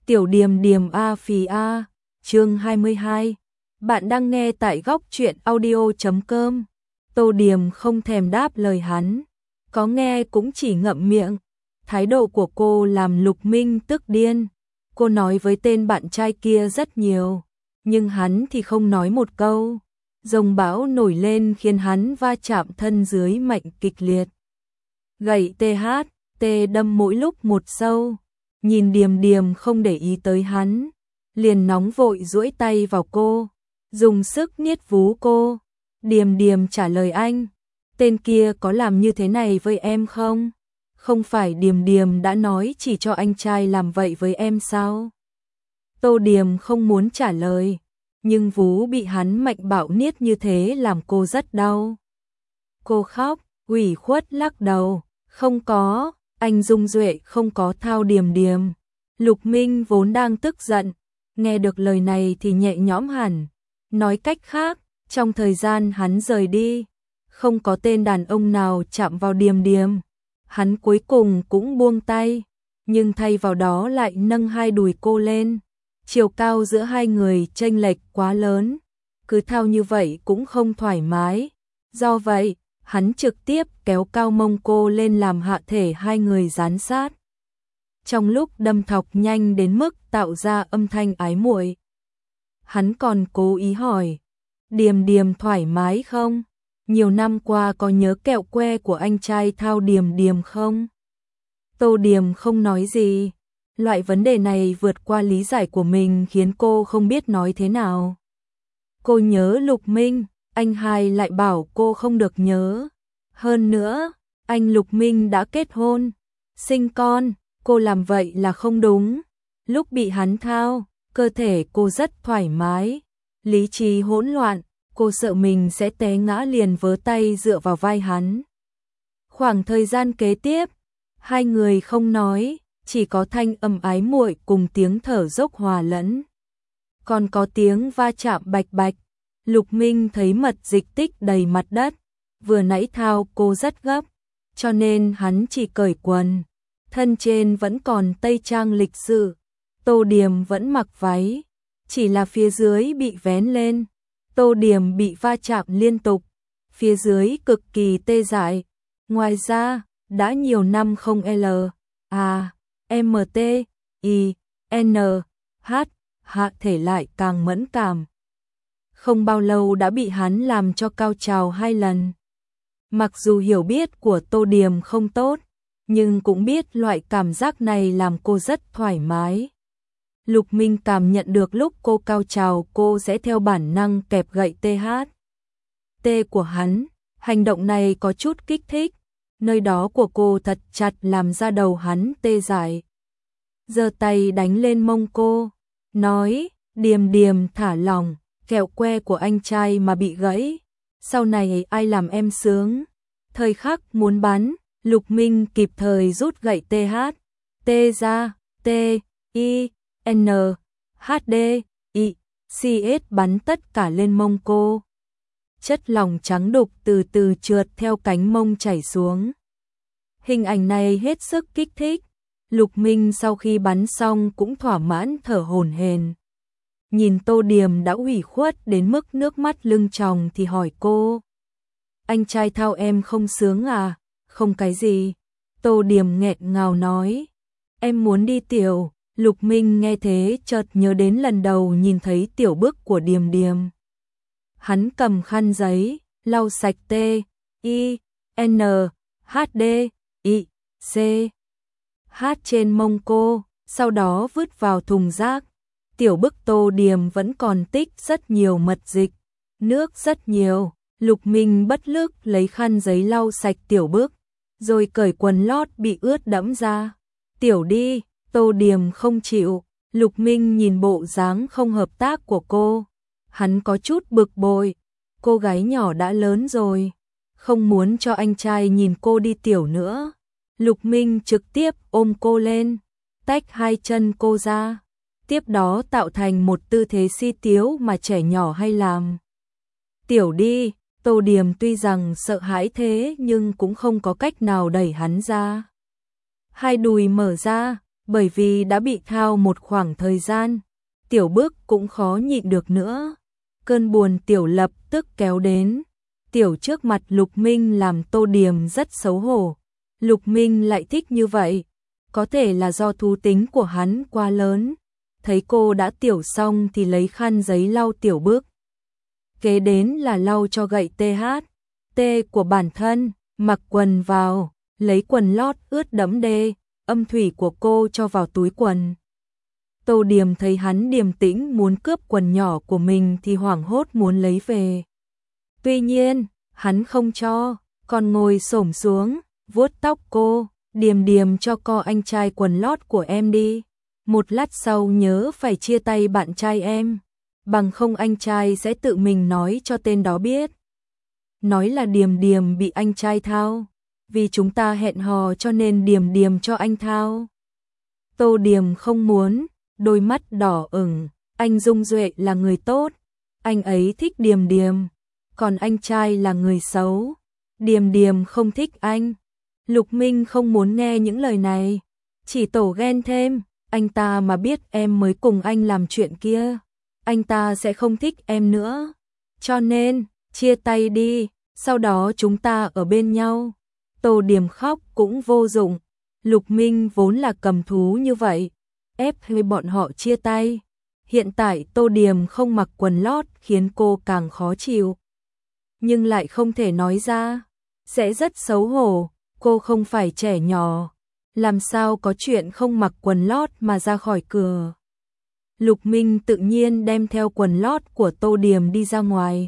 Tiểu Điềm Điềm A Phì A, chương 22. Bạn đang nghe tại góc truyện audio.com. Tô Điềm không thèm đáp lời hắn, có nghe cũng chỉ ngậm miệng. Thái độ của cô làm Lục Minh tức điên. Cô nói với tên bạn trai kia rất nhiều, nhưng hắn thì không nói một câu. Dòng bão nổi lên khiến hắn va chạm thân dưới mạnh kịch liệt. Gậy THT đâm mỗi lúc một sâu. Nhìn Điềm Điềm không để ý tới hắn, liền nóng vội duỗi tay vào cô, dùng sức niết vú cô. Điềm Điềm trả lời anh, tên kia có làm như thế này với em không? Không phải Điềm Điềm đã nói chỉ cho anh trai làm vậy với em sao? Tô Điềm không muốn trả lời, nhưng vú bị hắn mạnh bạo niết như thế làm cô rất đau. Cô khóc, ủy khuất lắc đầu, không có. Anh Dung Duệ không có thao Điềm Điềm. Lục Minh vốn đang tức giận, nghe được lời này thì nhẹ nhõm hẳn. Nói cách khác, trong thời gian hắn rời đi, không có tên đàn ông nào chạm vào Điềm Điềm. Hắn cuối cùng cũng buông tay, nhưng thay vào đó lại nâng hai đùi cô lên. Chiều cao giữa hai người chênh lệch quá lớn, cứ thao như vậy cũng không thoải mái. Do vậy, hắn trực tiếp kéo cao mông cô lên làm hạ thể hai người dán sát. Trong lúc đâm thọc nhanh đến mức tạo ra âm thanh ái muội, hắn còn cố ý hỏi, Điềm Điềm thoải mái không? Nhiều năm qua có nhớ kẹo que của anh trai thao Điềm Điềm không? Tô Điềm không nói gì. Loại vấn đề này vượt qua lý giải của mình khiến cô không biết nói thế nào. Cô nhớ Lục Minh, anh hai lại bảo cô không được nhớ. Hơn nữa, anh Lục Minh đã kết hôn, sinh con, cô làm vậy là không đúng. Lúc bị hắn thao, cơ thể cô rất thoải mái, lý trí hỗn loạn, cô sợ mình sẽ té ngã liền vớ tay dựa vào vai hắn. Khoảng thời gian kế tiếp, hai người không nói, chỉ có thanh âm ái muội cùng tiếng thở dốc hòa lẫn. Còn có tiếng va chạm bạch bạch. Lục Minh thấy mật dịch tích đầy mặt đất, vừa nãy thao cô rất gấp, cho nên hắn chỉ cởi quần, thân trên vẫn còn tây trang lịch sự. Tô Điềm vẫn mặc váy, chỉ là phía dưới bị vén lên. Tô Điềm bị va chạm liên tục, phía dưới cực kỳ tê dại. Ngoài ra, đã nhiều năm không hạ thể lại càng mẫn cảm. Không bao lâu đã bị hắn làm cho cao trào 2 lần. Mặc dù hiểu biết của Tô Điềm không tốt, nhưng cũng biết loại cảm giác này làm cô rất thoải mái. Lục Minh cảm nhận được lúc cô cao trào cô sẽ theo bản năng kẹp gậy THT của hắn. Hành động này có chút kích thích, nơi đó của cô thật chặt làm ra đầu hắn tê dại. Giơ tay đánh lên mông cô, nói, Điềm Điềm thả lỏng. Kẹo que của anh trai mà bị gãy, sau này ai làm em sướng. Thời khắc muốn bắn, Lục Minh kịp thời rút gậy THT ra, TINHDICS bắn tất cả lên mông cô. Chất lỏng trắng đục từ từ trượt theo cánh mông chảy xuống. Hình ảnh này hết sức kích thích. Lục Minh sau khi bắn xong cũng thỏa mãn thở hổn hển. Nhìn Tô Điềm đã ủy khuất đến mức nước mắt lưng tròng thì hỏi cô, anh trai thao em không sướng à? Không cái gì. Tô Điềm nghẹn ngào nói, em muốn đi tiểu. Lục Minh nghe thế chợt nhớ đến lần đầu nhìn thấy tiểu bức của Điềm Điềm. Hắn cầm khăn giấy, lau sạch TINHDICS trên mông cô, sau đó vứt vào thùng rác. Tiểu bức Tô Điềm vẫn còn tích rất nhiều mật dịch, nước rất nhiều. Lục Minh bất lực lấy khăn giấy lau sạch tiểu bức, rồi cởi quần lót bị ướt đẫm ra. Tiểu đi, Tô Điềm không chịu. Lục Minh nhìn bộ dáng không hợp tác của cô, hắn có chút bực bội. Cô gái nhỏ đã lớn rồi, không muốn cho anh trai nhìn cô đi tiểu nữa. Lục Minh trực tiếp ôm cô lên, tách hai chân cô ra, tiếp đó tạo thành một tư thế si tiếu mà trẻ nhỏ hay làm. Tiểu đi. Tô Điềm tuy rằng sợ hãi thế nhưng cũng không có cách nào đẩy hắn ra. Hai đùi mở ra, bởi vì đã bị thao một khoảng thời gian, Tiểu Bước cũng khó nhịn được nữa. Cơn buồn Tiểu lập tức kéo đến. Tiểu trước mặt Lục Minh làm Tô Điềm rất xấu hổ. Lục Minh lại thích như vậy, có thể là do thú tính của hắn quá lớn. Thấy cô đã tiểu xong thì lấy khăn giấy lau Tiểu Bước. Kế đến là lau cho gậy THT của bản thân, mặc quần vào, lấy quần lót ướt đẫm đê, âm thủy của cô cho vào túi quần. Tô Điềm thấy hắn điềm tĩnh muốn cướp quần nhỏ của mình thì hoảng hốt muốn lấy về. Tuy nhiên, hắn không cho, còn ngồi xổm xuống, vuốt tóc cô, Điềm Điềm cho co anh trai quần lót của em đi. Một lát sau nhớ phải chia tay bạn trai em, bằng không anh trai sẽ tự mình nói cho tên đó biết. Nói là Điềm Điềm bị anh trai thao, vì chúng ta hẹn hò cho nên Điềm Điềm cho anh thao. Tô Điềm không muốn, đôi mắt đỏ ửng, anh Dung Duệ là người tốt, anh ấy thích Điềm Điềm, còn anh trai là người xấu, Điềm Điềm không thích anh. Lục Minh không muốn nghe những lời này, chỉ tổ ghen thêm, anh ta mà biết em mới cùng anh làm chuyện kia, anh ta sẽ không thích em nữa. Cho nên, chia tay đi, sau đó chúng ta ở bên nhau. Tô Điềm khóc cũng vô dụng, Lục Minh vốn là cầm thú như vậy, ép hơi bọn họ chia tay. Hiện tại Tô Điềm không mặc quần lót khiến cô càng khó chịu, nhưng lại không thể nói ra, sẽ rất xấu hổ, cô không phải trẻ nhỏ, làm sao có chuyện không mặc quần lót mà ra khỏi cửa. Lục Minh tự nhiên đem theo quần lót của Tô Điềm đi ra ngoài.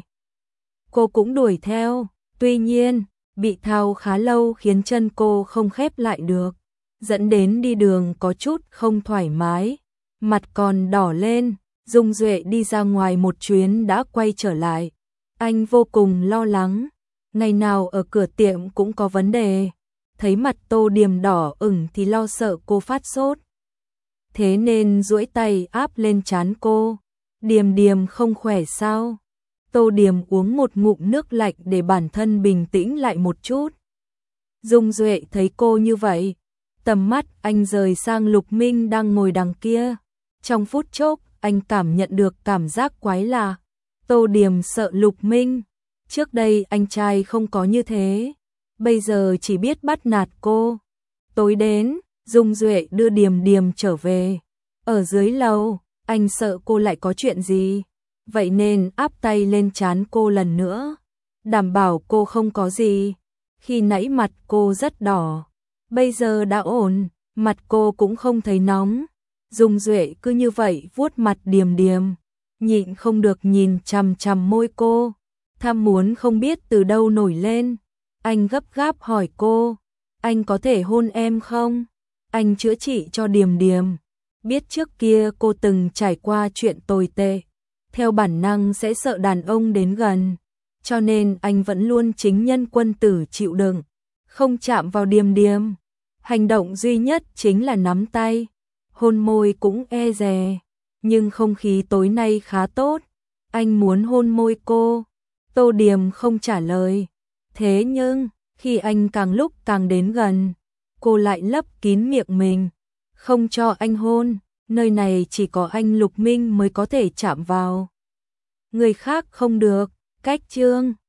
Cô cũng đuổi theo, tuy nhiên, bị thao khá lâu khiến chân cô không khép lại được, dẫn đến đi đường có chút không thoải mái, mặt còn đỏ lên. Dung Duệ đi ra ngoài một chuyến đã quay trở lại, anh vô cùng lo lắng, ngày nào ở cửa tiệm cũng có vấn đề, thấy mặt Tô Điềm đỏ ửng thì lo sợ cô phát sốt. Thế nên duỗi tay áp lên trán cô, Điềm Điềm không khỏe sao? Tô Điềm uống một ngụm nước lạnh để bản thân bình tĩnh lại một chút. Dung Duệ thấy cô như vậy, tầm mắt anh rời sang Lục Minh đang ngồi đằng kia. Trong phút chốc, anh cảm nhận được cảm giác quái lạ. Tô Điềm sợ Lục Minh, trước đây anh trai không có như thế, bây giờ chỉ biết bắt nạt cô. Tối đến, Dung Duệ đưa Điềm Điềm trở về. Ở dưới lầu, anh sợ cô lại có chuyện gì, vậy nên áp tay lên trán cô lần nữa, đảm bảo cô không có gì. Khi nãy mặt cô rất đỏ, bây giờ đã ổn, mặt cô cũng không thấy nóng. Dung Duệ cứ như vậy vuốt mặt Điềm Điềm, nhịn không được nhìn chằm chằm môi cô, tham muốn không biết từ đâu nổi lên. Anh gấp gáp hỏi cô, anh có thể hôn em không? Anh chữa trị cho Điềm Điềm, biết trước kia cô từng trải qua chuyện tồi tệ, theo bản năng sẽ sợ đàn ông đến gần, cho nên anh vẫn luôn chính nhân quân tử chịu đựng, không chạm vào Điềm Điềm. Hành động duy nhất chính là nắm tay, hôn môi cũng e dè, nhưng không khí tối nay khá tốt, anh muốn hôn môi cô. Tô Điềm không trả lời, thế nhưng khi anh càng lúc càng đến gần, cô lại lấp kín miệng mình, không cho anh hôn, nơi này chỉ có anh Lục Minh mới có thể chạm vào, người khác không được. Cách chương